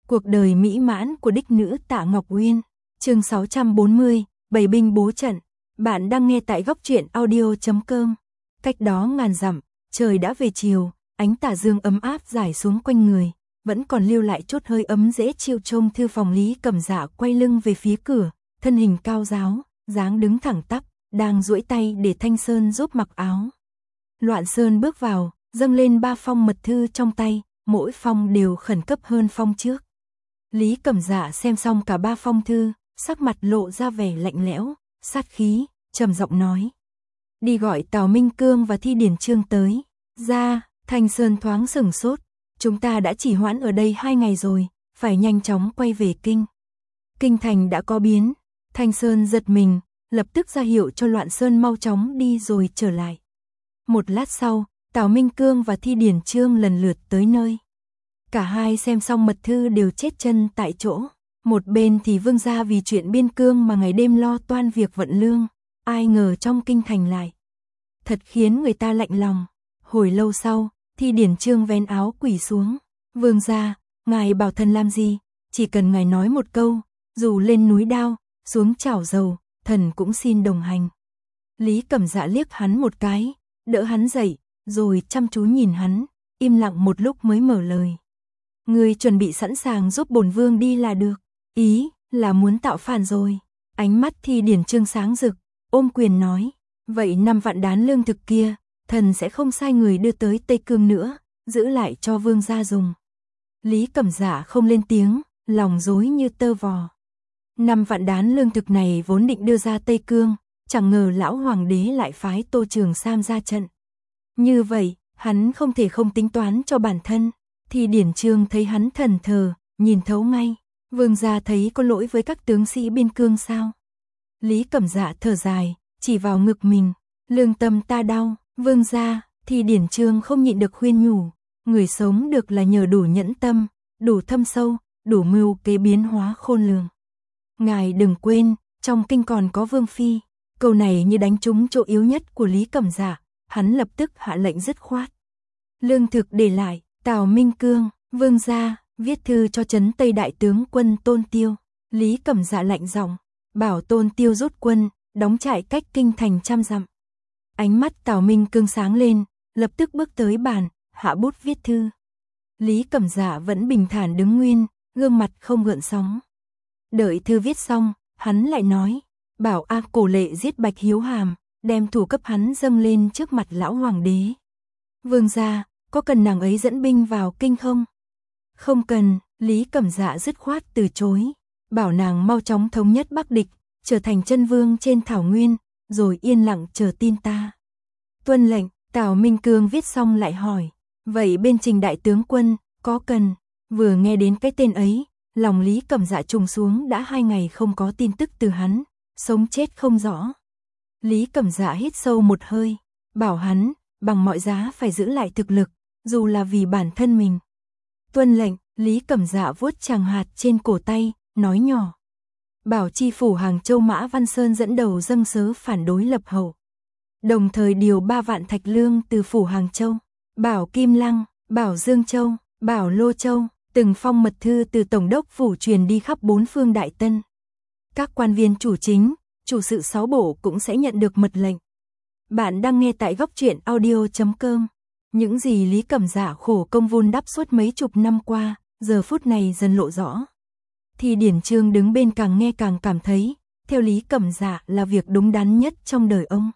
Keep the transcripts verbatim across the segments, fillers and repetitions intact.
Cuộc đời mỹ mãn của đích nữ Tạ Ngọc Uyên. Chương sáu trăm bốn mươi, Bảy binh bố trận. Bạn đang nghe tại góc truyện audio chấm com. Cách đó ngàn dặm, trời đã về chiều, ánh tà dương ấm áp rải xuống quanh người, vẫn còn lưu lại chút hơi ấm dễ chịu. Trong thư phòng, Lý Cẩm Dạ quay lưng về phía cửa, thân hình cao ráo, dáng đứng thẳng tắp, đang duỗi tay để Thanh Sơn giúp mặc áo. Loạn Sơn bước vào, dâng lên ba phong mật thư trong tay, mỗi phong đều khẩn cấp hơn phong trước. Lý Cẩm Dạ xem xong cả ba phong thư, sắc mặt lộ ra vẻ lạnh lẽo, sát khí, trầm giọng nói: đi gọi Tào Minh Cương và Thi Điển Trương tới. Ra. Thanh Sơn thoáng sửng sốt, chúng ta đã chỉ hoãn ở đây hai ngày rồi, phải nhanh chóng quay về kinh. Kinh thành đã có biến. Thanh Sơn giật mình, lập tức ra hiệu cho Loạn Sơn mau chóng đi rồi trở lại. Một lát sau, Tào Minh Cương và Thi Điển Trương lần lượt tới nơi. Cả hai xem xong mật thư đều chết chân tại chỗ. Một bên thì Vương gia vì chuyện biên cương mà ngày đêm lo toan việc vận lương, ai ngờ trong kinh thành lại thật khiến người ta lạnh lòng. Hồi lâu sau, Thi Điển Trương vén áo quỳ xuống: Vương gia, ngài bảo thần làm gì? Chỉ cần ngài nói một câu, dù lên núi đao, xuống chảo dầu, thần cũng xin đồng hành. Lý Cẩm Dạ liếc hắn một cái, đỡ hắn dậy, rồi chăm chú nhìn hắn, im lặng một lúc mới mở lời: ngươi chuẩn bị sẵn sàng giúp bổn vương đi là được. Ý là muốn tạo phản rồi. Ánh mắt Thi Điển Trương sáng rực, ôm quyền nói: vậy năm vạn đán lương thực kia, thần sẽ không sai người đưa tới Tây Cương nữa, giữ lại cho vương gia dùng. Lý Cẩm Dạ không lên tiếng, lòng rối như tơ vò. Năm vạn đán lương thực này vốn định đưa ra Tây Cương, chẳng ngờ lão hoàng đế lại phái Tô Trường Sam ra trận. Như vậy, hắn không thể không tính toán cho bản thân. Thi Điển Trương thấy hắn thần thờ, nhìn thấu ngay: vương gia thấy có lỗi với các tướng sĩ biên cương sao? Lý Cẩm Dạ thở dài, chỉ vào ngực mình: lương tâm ta đau. Vương gia. Thi Điển Trương không nhịn được khuyên nhủ: người sống được là nhờ đủ nhẫn tâm, đủ thâm sâu, đủ mưu kế biến hóa khôn lường. Ngài đừng quên, trong kinh còn có vương phi. Câu này như đánh trúng chỗ yếu nhất của Lý Cẩm Dạ, hắn lập tức hạ lệnh dứt khoát: lương thực để lại. Tào Minh Cương: vương gia, viết thư cho trấn Tây đại tướng quân Tôn Tiêu. Lý Cẩm Dạ lạnh giọng: bảo Tôn Tiêu rút quân, đóng trại cách kinh thành trăm dặm. Ánh mắt Tào Minh Cương sáng lên, lập tức bước tới bàn, hạ bút viết thư. Lý Cẩm Dạ vẫn bình thản đứng nguyên, gương mặt không gợn sóng. Đợi thư viết xong, hắn lại nói: bảo A Cổ Lệ giết Bạch Hiếu Hàm, đem thủ cấp hắn dâng lên trước mặt lão hoàng đế. Vương gia, có cần nàng ấy dẫn binh vào kinh không? Không cần. Lý Cẩm Dạ dứt khoát từ chối, bảo nàng mau chóng thống nhất Bắc địch, trở thành chân vương trên thảo nguyên, rồi yên lặng chờ tin ta. Tuân lệnh. Tào Minh Cương viết xong lại hỏi: vậy bên Trình đại tướng quân, có cần? Vừa nghe đến cái tên ấy, lòng Lý Cẩm Dạ trùng xuống, đã hai ngày không có tin tức từ hắn, sống chết không rõ. Lý Cẩm Dạ hít sâu một hơi, bảo hắn, bằng mọi giá phải giữ lại thực lực, dù là vì bản thân mình. Tuân lệnh. Lý Cẩm Dạ vuốt chàng hạt trên cổ tay, nói nhỏ: bảo chi phủ Hàng Châu Mã Văn Sơn dẫn đầu dâng sớ phản đối lập hậu, đồng thời điều ba vạn thạch lương từ phủ Hàng Châu, bảo Kim Lăng, bảo Dương Châu, bảo Lô Châu, từng phong mật thư từ tổng đốc phủ truyền đi khắp bốn phương Đại Tân. Các quan viên chủ chính, chủ sự sáu bộ cũng sẽ nhận được mật lệnh. Bạn đang nghe tại góc truyện audio chấm com. Những gì Lý Cẩm Dạ khổ công vun đắp suốt mấy chục năm qua, giờ phút này dần lộ rõ. Thi Điển Trương đứng bên càng nghe càng cảm thấy, theo Lý Cẩm Dạ là việc đúng đắn nhất trong đời ông.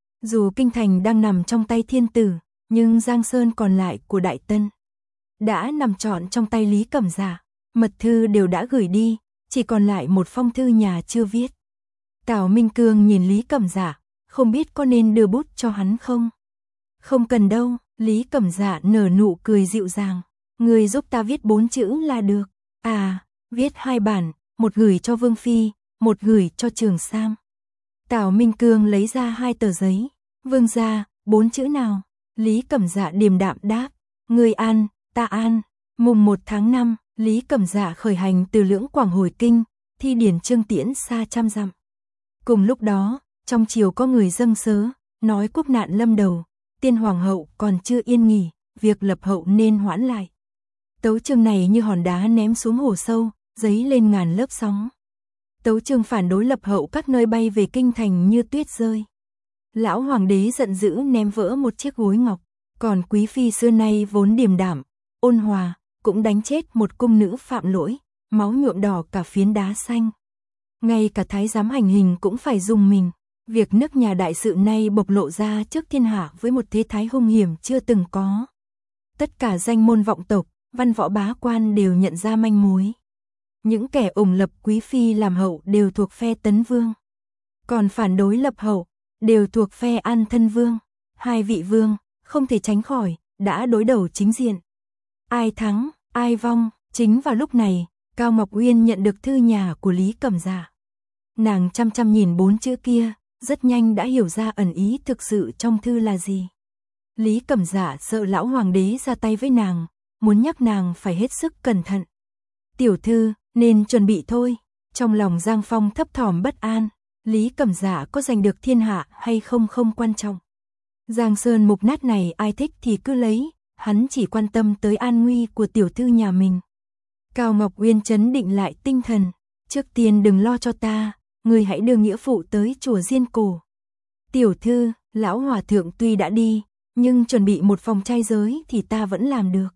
Dù kinh thành đang nằm trong tay thiên tử, nhưng Giang Sơn còn lại của Đại Tân đã nằm trọn trong tay Lý Cẩm Dạ. Mật thư đều đã gửi đi, chỉ còn lại một phong thư nhà chưa viết. Tào Minh Cương nhìn Lý Cẩm Dạ, không biết có nên đưa bút cho hắn không? Không cần đâu. Lý Cẩm Dạ nở nụ cười dịu dàng: người giúp ta viết bốn chữ là được. À, viết hai bản, một gửi cho Vương Phi, một gửi cho Trường Sam. Tào Minh Cương lấy ra hai tờ giấy. Vương gia, bốn chữ nào? Lý Cẩm Dạ điềm đạm đáp: người an, ta an. Mùng một tháng năm, Lý Cẩm Dạ khởi hành từ Lưỡng Quảng hồi kinh, Thi Điển Trương tiễn xa trăm dặm. Cùng lúc đó, trong triều có người dâng sớ, nói quốc nạn lâm đầu, tiên hoàng hậu còn chưa yên nghỉ, việc lập hậu nên hoãn lại. Tấu chương này như hòn đá ném xuống hồ sâu, dấy lên ngàn lớp sóng. Tấu chương phản đối lập hậu các nơi bay về kinh thành như tuyết rơi. Lão hoàng đế giận dữ ném vỡ một chiếc gối ngọc, còn quý phi xưa nay vốn điềm đạm, ôn hòa, cũng đánh chết một cung nữ phạm lỗi, máu nhuộm đỏ cả phiến đá xanh. Ngay cả thái giám hành hình cũng phải dùng mình. Việc nước nhà đại sự nay bộc lộ ra trước thiên hạ với một thế thái hung hiểm chưa từng có. Tất cả danh môn vọng tộc, văn võ bá quan đều nhận ra manh mối. Những kẻ ủng lập quý phi làm hậu đều thuộc phe Tấn Vương. Còn phản đối lập hậu, đều thuộc phe An Thân Vương. Hai vị vương, không thể tránh khỏi, đã đối đầu chính diện. Ai thắng, ai vong, chính vào lúc này, Cao Ngọc Uyên nhận được thư nhà của Lý Cẩm Dạ. Nàng chăm chăm nhìn bốn chữ kia, rất nhanh đã hiểu ra ẩn ý thực sự trong thư là gì. Lý Cẩm Dạ sợ lão hoàng đế ra tay với nàng, muốn nhắc nàng phải hết sức cẩn thận. Tiểu thư, nên chuẩn bị thôi. Trong lòng Giang Phong thấp thỏm bất an, Lý Cẩm Dạ có giành được thiên hạ hay không không quan trọng. Giang Sơn mục nát này ai thích thì cứ lấy, hắn chỉ quan tâm tới an nguy của tiểu thư nhà mình. Cao Ngọc Uyên trấn định lại tinh thần, trước tiên đừng lo cho ta, người hãy đưa nghĩa phụ tới chùa Diên Cổ. Tiểu thư, lão hòa thượng tuy đã đi, nhưng chuẩn bị một phòng trai giới thì ta vẫn làm được.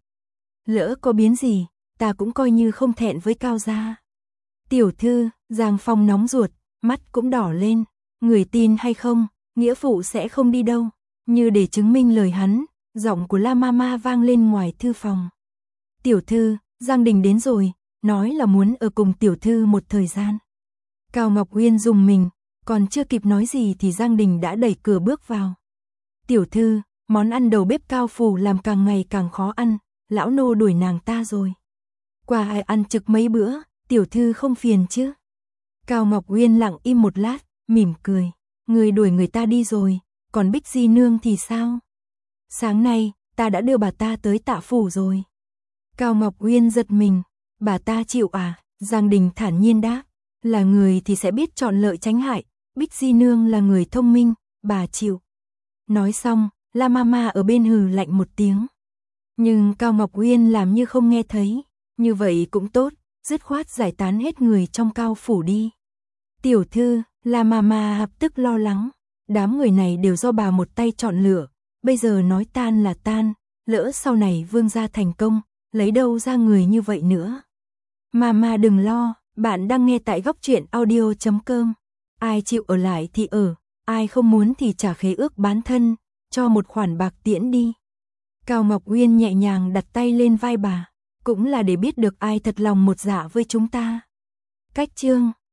Lỡ có biến gì, ta cũng coi như không thẹn với Cao gia. Tiểu thư, Giang Phong nóng ruột, mắt cũng đỏ lên, người tin hay không, nghĩa phụ sẽ không đi đâu. Như để chứng minh lời hắn, giọng của La Mama vang lên ngoài thư phòng. Tiểu thư, Giang Đình đến rồi, nói là muốn ở cùng tiểu thư một thời gian. Cao Ngọc Uyên rùng mình, còn chưa kịp nói gì thì Giang Đình đã đẩy cửa bước vào. Tiểu thư, món ăn đầu bếp Cao phủ làm càng ngày càng khó ăn, lão nô đuổi nàng ta rồi. Qua ai ăn trực mấy bữa, tiểu thư không phiền chứ? Cao Ngọc Uyên lặng im một lát, mỉm cười, người đuổi người ta đi rồi, còn Bích Di nương thì sao? Sáng nay, ta đã đưa bà ta tới Tạ phủ rồi. Cao Ngọc Uyên giật mình, bà ta chịu à? Giang Đình thản nhiên đáp, là người thì sẽ biết chọn lợi tránh hại, Bích Di nương là người thông minh, bà chịu. Nói xong, La Mama ở bên hừ lạnh một tiếng. Nhưng Cao Ngọc Uyên làm như không nghe thấy, như vậy cũng tốt, dứt khoát giải tán hết người trong Cao phủ đi. Tiểu thư, La Mama lập tức lo lắng, đám người này đều do bà một tay chọn lựa, bây giờ nói tan là tan, lỡ sau này vương gia thành công, lấy đâu ra người như vậy nữa. Mama đừng lo, bạn đang nghe tại góc truyện audio chấm com. Ai chịu ở lại thì ở, ai không muốn thì trả khế ước bán thân, cho một khoản bạc tiễn đi. Cao Ngọc Uyên nhẹ nhàng đặt tay lên vai bà, cũng là để biết được ai thật lòng một dạ với chúng ta. Cách chương